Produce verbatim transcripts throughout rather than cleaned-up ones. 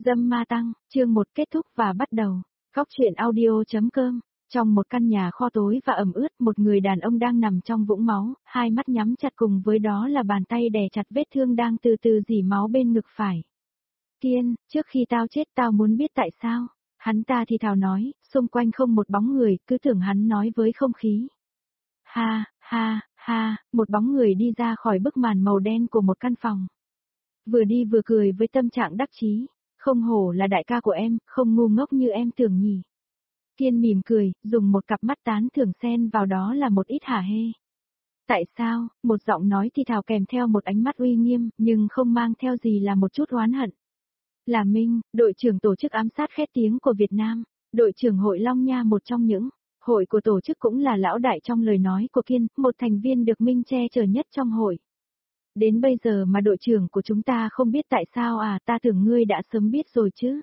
Dâm ma tăng, chương một kết thúc và bắt đầu. Góc truyện audio.com. Trong một căn nhà kho tối và ẩm ướt, một người đàn ông đang nằm trong vũng máu, hai mắt nhắm chặt cùng với đó là bàn tay đè chặt vết thương đang từ từ rỉ máu bên ngực phải. Kiên, trước khi tao chết tao muốn biết tại sao. Hắn ta thì thào nói, xung quanh không một bóng người, cứ tưởng hắn nói với không khí. Ha, ha, ha, một bóng người đi ra khỏi bức màn màu đen của một căn phòng. Vừa đi vừa cười với tâm trạng đắc chí. Không hổ là đại ca của em, không ngu ngốc như em tưởng nhỉ. Kiên mỉm cười, dùng một cặp mắt tán thưởng xen vào đó là một ít hả hê. Tại sao, một giọng nói thì thào kèm theo một ánh mắt uy nghiêm, nhưng không mang theo gì là một chút oán hận. Là Minh, đội trưởng tổ chức ám sát khét tiếng của Việt Nam, đội trưởng hội Long Nha, một trong những hội của tổ chức, cũng là lão đại trong lời nói của Kiên, một thành viên được Minh che chở nhất trong hội. Đến bây giờ mà đội trưởng của chúng ta không biết tại sao à, ta tưởng ngươi đã sớm biết rồi chứ.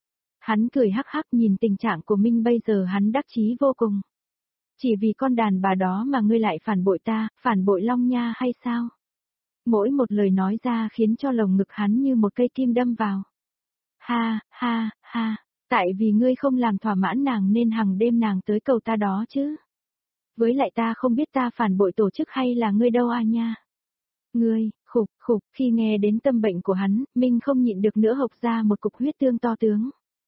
Hắn cười hắc hắc, nhìn tình trạng của Minh bây giờ hắn đắc chí vô cùng. Chỉ vì con đàn bà đó mà ngươi lại phản bội ta, phản bội Long Nha hay sao? Mỗi một lời nói ra khiến cho lồng ngực hắn như một cây kim đâm vào. Ha, ha, ha, tại vì ngươi không làm thỏa mãn nàng nên hằng đêm nàng tới cầu ta đó chứ. Với lại ta không biết ta phản bội tổ chức hay là ngươi đâu à nha. Ngươi, khục, khục, khi nghe đến tâm bệnh của hắn, Minh không nhịn được nữa hộc ra một cục huyết tương to tướng.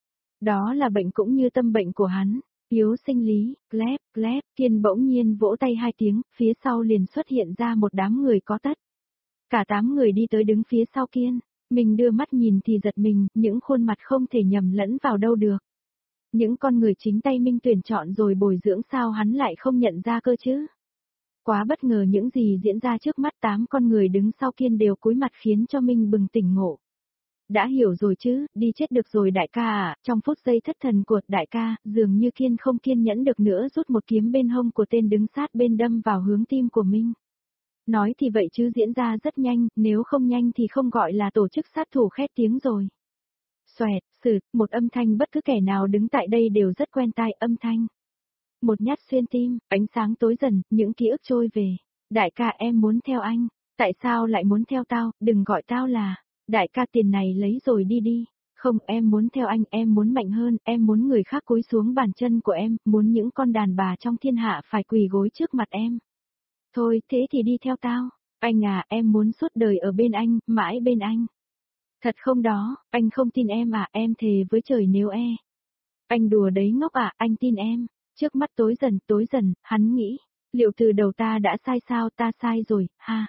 Đó là bệnh cũng như tâm bệnh của hắn, yếu sinh lý, glép, glép, Kiên bỗng nhiên vỗ tay hai tiếng, phía sau liền xuất hiện ra một đám người có tất. Cả tám người đi tới đứng phía sau Kiên, mình đưa mắt nhìn thì giật mình, những khuôn mặt không thể nhầm lẫn vào đâu được. Những con người chính tay Minh tuyển chọn rồi bồi dưỡng, sao hắn lại không nhận ra cơ chứ? Quá bất ngờ những gì diễn ra trước mắt, tám con người đứng sau Kiên đều cúi mặt khiến cho Minh bừng tỉnh ngộ. Đã hiểu rồi chứ, đi chết được rồi đại ca à, trong phút giây thất thần của đại ca, dường như Kiên không kiên nhẫn được nữa, rút một kiếm bên hông của tên đứng sát bên đâm vào hướng tim của Minh. Nói thì vậy chứ diễn ra rất nhanh, nếu không nhanh thì không gọi là tổ chức sát thủ khét tiếng rồi. Xoẹt, sượt, một âm thanh bất cứ kẻ nào đứng tại đây đều rất quen tai, âm thanh. Một nhát xuyên tim, ánh sáng tối dần, những ký ức trôi về. Đại ca, em muốn theo anh. Tại sao lại muốn theo tao, đừng gọi tao là. Đại ca, tiền này lấy rồi đi đi. Không, em muốn theo anh, em muốn mạnh hơn, em muốn người khác cúi xuống bàn chân của em, muốn những con đàn bà trong thiên hạ phải quỳ gối trước mặt em. Thôi, thế thì đi theo tao. Anh à, em muốn suốt đời ở bên anh, mãi bên anh. Thật không đó, anh không tin em à, em thề với trời nếu e. Anh đùa đấy ngốc à, anh tin em. Trước mắt tối dần, tối dần, hắn nghĩ, liệu từ đầu ta đã sai sao, ta sai rồi, ha.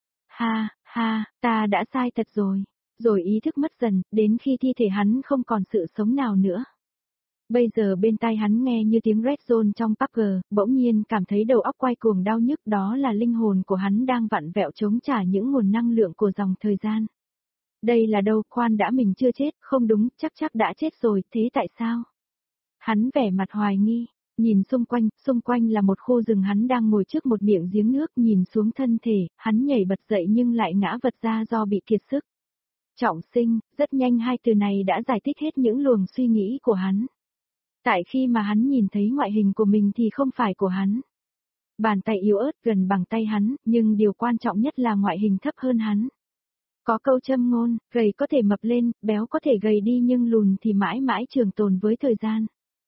Ha, ha, ta đã sai thật rồi. Rồi ý thức mất dần, đến khi thi thể hắn không còn sự sống nào nữa. Bây giờ bên tai hắn nghe như tiếng Red Zone trong pê u bê giê, bỗng nhiên cảm thấy đầu óc quay cuồng đau nhức, đó là linh hồn của hắn đang vặn vẹo chống trả những nguồn năng lượng của dòng thời gian. Đây là đâu, khoan đã, mình chưa chết, không đúng, chắc chắc đã chết rồi, thế tại sao? Hắn vẻ mặt hoài nghi. Nhìn xung quanh, xung quanh là một khu rừng, hắn đang ngồi trước một miệng giếng nước, nhìn xuống thân thể, hắn nhảy bật dậy nhưng lại ngã vật ra do bị kiệt sức. Trọng sinh, rất nhanh hai từ này đã giải thích hết những luồng suy nghĩ của hắn. Tại khi mà hắn nhìn thấy ngoại hình của mình thì không phải của hắn. Bàn tay yếu ớt gần bằng tay hắn, nhưng điều quan trọng nhất là ngoại hình thấp hơn hắn. Có câu châm ngôn, gầy có thể mập lên, béo có thể gầy đi nhưng lùn thì mãi mãi trường tồn với thời gian.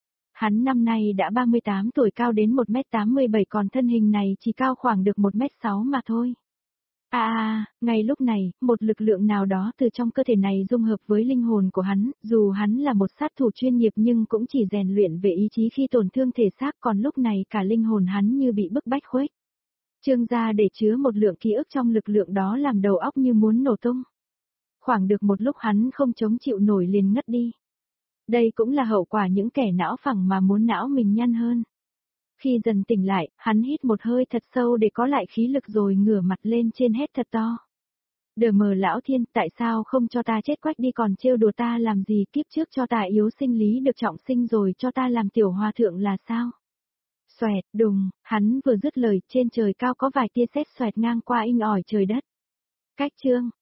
Hắn năm nay đã ba mươi tám tuổi, cao đến một mét tám mươi bảy, còn thân hình này chỉ cao khoảng được một mét sáu mà thôi. À à, ngay lúc này, một lực lượng nào đó từ trong cơ thể này dung hợp với linh hồn của hắn, dù hắn là một sát thủ chuyên nghiệp nhưng cũng chỉ rèn luyện về ý chí khi tổn thương thể xác, còn lúc này cả linh hồn hắn như bị bức bách khuếch trương ra để chứa một lượng ký ức trong lực lượng đó làm đầu óc như muốn nổ tung. Khoảng được một lúc hắn không chống chịu nổi liền ngất đi. Đây cũng là hậu quả những kẻ não phẳng mà muốn não mình nhăn hơn. Khi dần tỉnh lại, hắn hít một hơi thật sâu để có lại khí lực rồi ngửa mặt lên trên hét thật to. Đờ mờ lão thiên, tại sao không cho ta chết quách đi còn trêu đùa ta làm gì, kiếp trước cho ta yếu sinh lý được trọng sinh rồi cho ta làm tiểu hòa thượng là sao? Xoẹt, đùng, hắn vừa dứt lời, trên trời cao có vài tia sét xoẹt ngang qua inh ỏi trời đất. Cách chương,